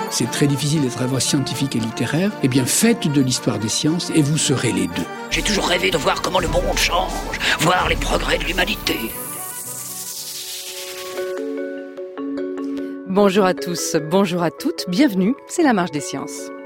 c'est très difficile d'être à la fois scientifique et littéraire, eh bien faites de l'histoire des sciences et vous serez les deux. J'ai toujours rêvé de voir comment le monde change, voir les progrès de l'humanité. Bonjour à tous, bonjour à toutes, bienvenue, c'est la Marche des Sciences.